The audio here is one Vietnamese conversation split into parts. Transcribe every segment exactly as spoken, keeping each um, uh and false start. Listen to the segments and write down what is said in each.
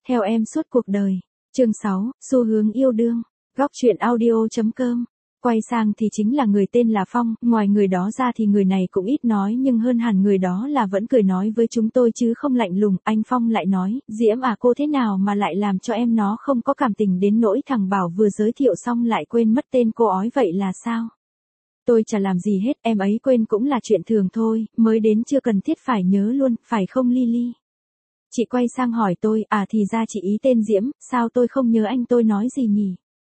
Theo em suốt cuộc đời. Chương sáu, xu hướng yêu đương. Góc truyện audio chấm com. Quay sang thì chính là người tên là Phong, ngoài người đó ra thì người này cũng ít nói nhưng hơn hẳn người đó là vẫn cười nói với chúng tôi chứ không lạnh lùng. Anh Phong lại nói, Diễm à, cô thế nào mà lại làm cho em nó không có cảm tình đến nỗi thằng Bảo vừa giới thiệu xong lại quên mất tên cô ói vậy là sao? Tôi chả làm gì hết, em ấy quên cũng là chuyện thường thôi, mới đến chưa cần thiết phải nhớ luôn, phải không Lily? Chị quay sang hỏi tôi, à thì ra chị ý tên Diễm, sao tôi không nhớ anh tôi nói gì nhỉ?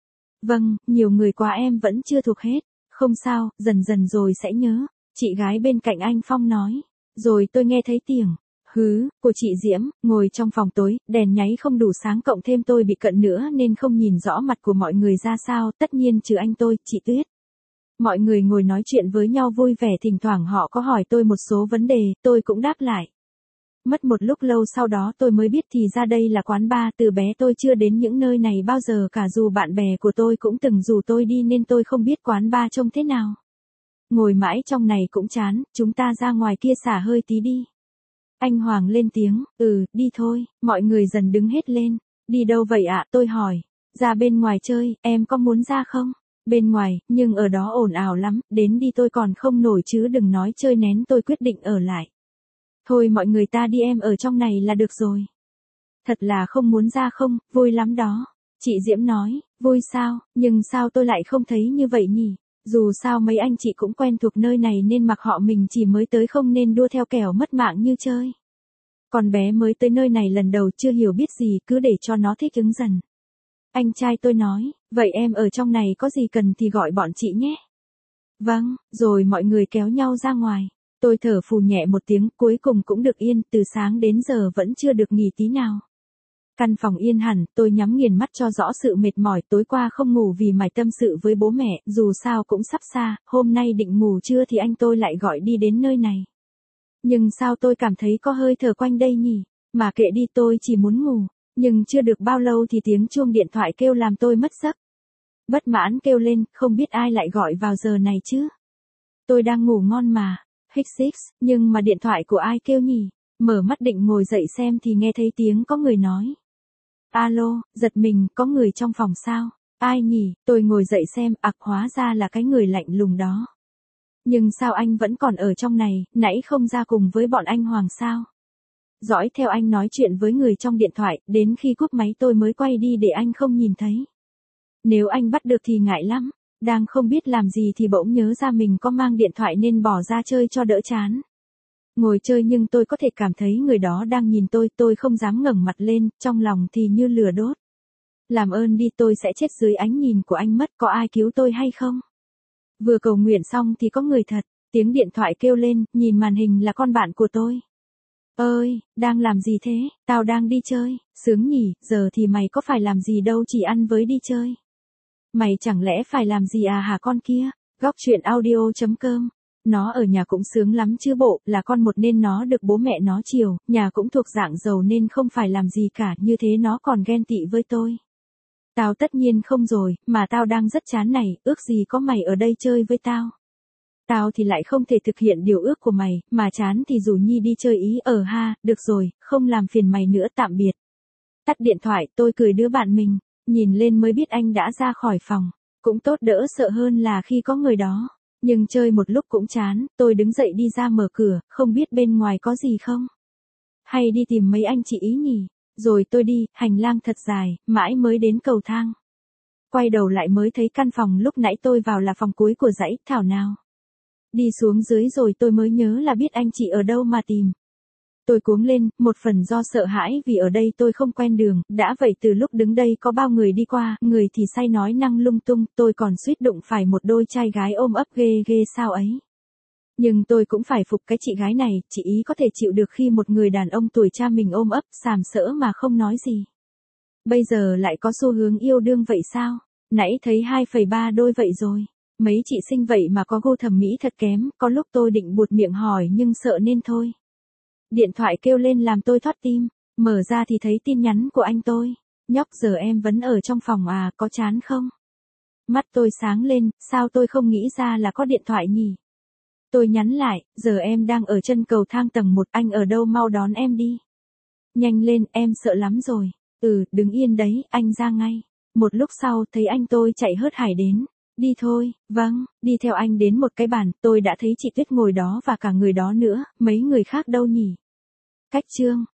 Vâng, nhiều người quá em vẫn chưa thuộc hết. Không sao, dần dần rồi sẽ nhớ. Chị gái bên cạnh anh Phong nói. Rồi tôi nghe thấy tiếng hứ của chị Diễm, ngồi trong phòng tối, đèn nháy không đủ sáng cộng thêm tôi bị cận nữa nên không nhìn rõ mặt của mọi người ra sao, tất nhiên trừ anh tôi, chị Tuyết. Mọi người ngồi nói chuyện với nhau vui vẻ, thỉnh thoảng họ có hỏi tôi một số vấn đề, tôi cũng đáp lại. Mất một lúc lâu sau đó tôi mới biết thì ra đây là quán bar, từ bé tôi chưa đến những nơi này bao giờ cả, dù bạn bè của tôi cũng từng rủ tôi đi nên tôi không biết quán bar trông thế nào. Ngồi mãi trong này cũng chán, chúng ta ra ngoài kia xả hơi tí đi. Anh Hoàng lên tiếng, ừ, đi thôi, mọi người dần đứng hết lên. Đi đâu vậy ạ, tôi hỏi. Ra bên ngoài chơi, em có muốn ra không? Bên ngoài, nhưng ở đó ồn ào lắm, đến đi tôi còn không nổi chứ đừng nói chơi nén, tôi quyết định ở lại. Thôi mọi người ta đi, em ở trong này là được rồi. Thật là không muốn ra không, vui lắm đó. Chị Diễm nói, vui sao, nhưng sao tôi lại không thấy như vậy nhỉ? Dù sao mấy anh chị cũng quen thuộc nơi này nên mặc họ mình chỉ mới tới không nên đua theo kẻo mất mạng như chơi. Con bé mới tới nơi này lần đầu chưa hiểu biết gì, cứ để cho nó thích ứng dần. Anh trai tôi nói, vậy em ở trong này có gì cần thì gọi bọn chị nhé. Vâng, rồi mọi người kéo nhau ra ngoài. Tôi thở phù nhẹ một tiếng, cuối cùng cũng được yên, từ sáng đến giờ vẫn chưa được nghỉ tí nào. Căn phòng yên hẳn, tôi nhắm nghiền mắt cho rõ sự mệt mỏi, tối qua không ngủ vì mải tâm sự với bố mẹ, dù sao cũng sắp xa, hôm nay định ngủ trưa thì anh tôi lại gọi đi đến nơi này. Nhưng sao tôi cảm thấy có hơi thở quanh đây nhỉ, mà kệ đi, tôi chỉ muốn ngủ, nhưng chưa được bao lâu thì tiếng chuông điện thoại kêu làm tôi mất giấc. Bất mãn kêu lên, không biết ai lại gọi vào giờ này chứ. Tôi đang ngủ ngon mà. Hích xích, nhưng mà điện thoại của ai kêu nhỉ? Mở mắt định ngồi dậy xem thì nghe thấy tiếng có người nói. Alo, giật mình, có người trong phòng sao? Ai nhỉ? Tôi ngồi dậy xem, ặc hóa ra là cái người lạnh lùng đó. Nhưng sao anh vẫn còn ở trong này, nãy không ra cùng với bọn anh Hoàng sao? Dõi theo anh nói chuyện với người trong điện thoại, đến khi cúp máy tôi mới quay đi để anh không nhìn thấy. Nếu anh bắt được thì ngại lắm. Đang không biết làm gì thì bỗng nhớ ra mình có mang điện thoại nên bỏ ra chơi cho đỡ chán. Ngồi chơi nhưng tôi có thể cảm thấy người đó đang nhìn tôi, tôi không dám ngẩng mặt lên, trong lòng thì như lửa đốt. Làm ơn đi, tôi sẽ chết dưới ánh nhìn của anh mất, có ai cứu tôi hay không? Vừa cầu nguyện xong thì có người thật, tiếng điện thoại kêu lên, nhìn màn hình là con bạn của tôi. Ơi, đang làm gì thế? Tao đang đi chơi, sướng nhỉ, giờ thì mày có phải làm gì đâu, chỉ ăn với đi chơi. Mày chẳng lẽ phải làm gì à hả con kia? Góc truyện audio chấm com. Nó ở nhà cũng sướng lắm chứ bộ, là con một nên nó được bố mẹ nó chiều, nhà cũng thuộc dạng giàu nên không phải làm gì cả, như thế nó còn ghen tị với tôi. Tao tất nhiên không rồi, mà tao đang rất chán này, ước gì có mày ở đây chơi với tao. Tao thì lại không thể thực hiện điều ước của mày, mà chán thì rủ Nhi đi chơi ý, ở ha, được rồi, không làm phiền mày nữa, tạm biệt. Tắt điện thoại, tôi cười đứa bạn mình. Nhìn lên mới biết anh đã ra khỏi phòng. Cũng tốt, đỡ sợ hơn là khi có người đó. Nhưng chơi một lúc cũng chán, tôi đứng dậy đi ra mở cửa, không biết bên ngoài có gì không. Hay đi tìm mấy anh chị ý nhỉ. Rồi tôi đi, hành lang thật dài, mãi mới đến cầu thang. Quay đầu lại mới thấy căn phòng lúc nãy tôi vào là phòng cuối của dãy, thảo nào. Đi xuống dưới rồi tôi mới nhớ là biết anh chị ở đâu mà tìm. Tôi cuống lên, một phần do sợ hãi vì ở đây tôi không quen đường, đã vậy từ lúc đứng đây có bao người đi qua, người thì say nói năng lung tung, tôi còn suýt đụng phải một đôi trai gái ôm ấp ghê ghê sao ấy. Nhưng tôi cũng phải phục cái chị gái này, chị ý có thể chịu được khi một người đàn ông tuổi cha mình ôm ấp, sàm sỡ mà không nói gì. Bây giờ lại có xu hướng yêu đương vậy sao? Nãy thấy hai phẩy ba đôi vậy rồi. Mấy chị xinh vậy mà có gu thẩm mỹ thật kém, có lúc tôi định buột miệng hỏi nhưng sợ nên thôi. Điện thoại kêu lên làm tôi thoát tim, mở ra thì thấy tin nhắn của anh tôi. Nhóc, giờ em vẫn ở trong phòng à, có chán không? Mắt tôi sáng lên, sao tôi không nghĩ ra là có điện thoại nhỉ? Tôi nhắn lại, giờ em đang ở chân cầu thang tầng một, anh ở đâu mau đón em đi. Nhanh lên, em sợ lắm rồi. Ừ, đứng yên đấy, anh ra ngay. Một lúc sau thấy anh tôi chạy hớt hải đến. Đi thôi, vâng, đi theo anh đến một cái bàn, tôi đã thấy chị Tuyết ngồi đó và cả người đó nữa, mấy người khác đâu nhỉ? Cách chương